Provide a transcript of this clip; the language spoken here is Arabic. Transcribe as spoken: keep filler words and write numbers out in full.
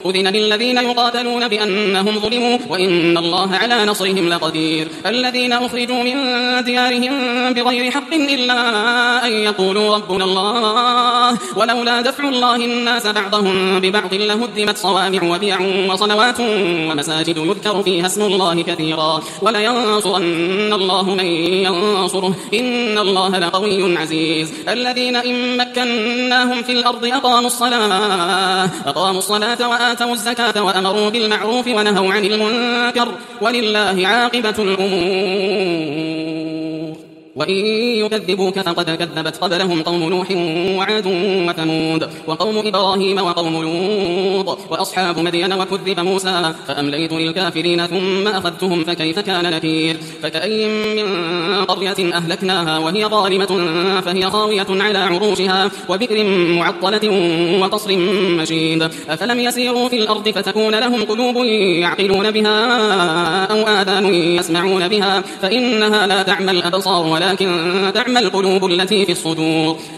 أذن للذين يقاتلون بأنهم ظلموا وإن الله على نصرهم لقدير الذين أخرجوا من ديارهم بغير حق إلا أن يقولوا ربنا الله ولولا دفع الله الناس بعضهم ببعض لهدمت صوامع وبيع وصلوات ومساجد يذكر فيها اسم الله كثيرا ولينصرن الله من ينصره إن الله لقوي عزيز الذين إن مكناهم في الأرض أقاموا الصلاة أقاموا الصلاة وآتوا الزكاة وأمروا بالمعروف ونهوا عن المنكر ولله عاقبة الأمور وإن يكذبوك فقد كذبت قبلهم قوم نوح وعاد وثمود وقوم إبراهيم وقوم لوط وأصحاب مدين وكذب موسى فأمليت للكافرين ثم أخذتهم فكيف كان نكير فكأي من قرية أهلكناها وهي ظالمة فهي خاوية على عروشها وبئر معطلة وقصر مشيد أفلم يسيروا في الأرض فتكون لهم قلوب يعقلون بها أو آذان يسمعون بها فإنها لا تعمى الأبصار ولكن تعمى القلوب التي في الصدور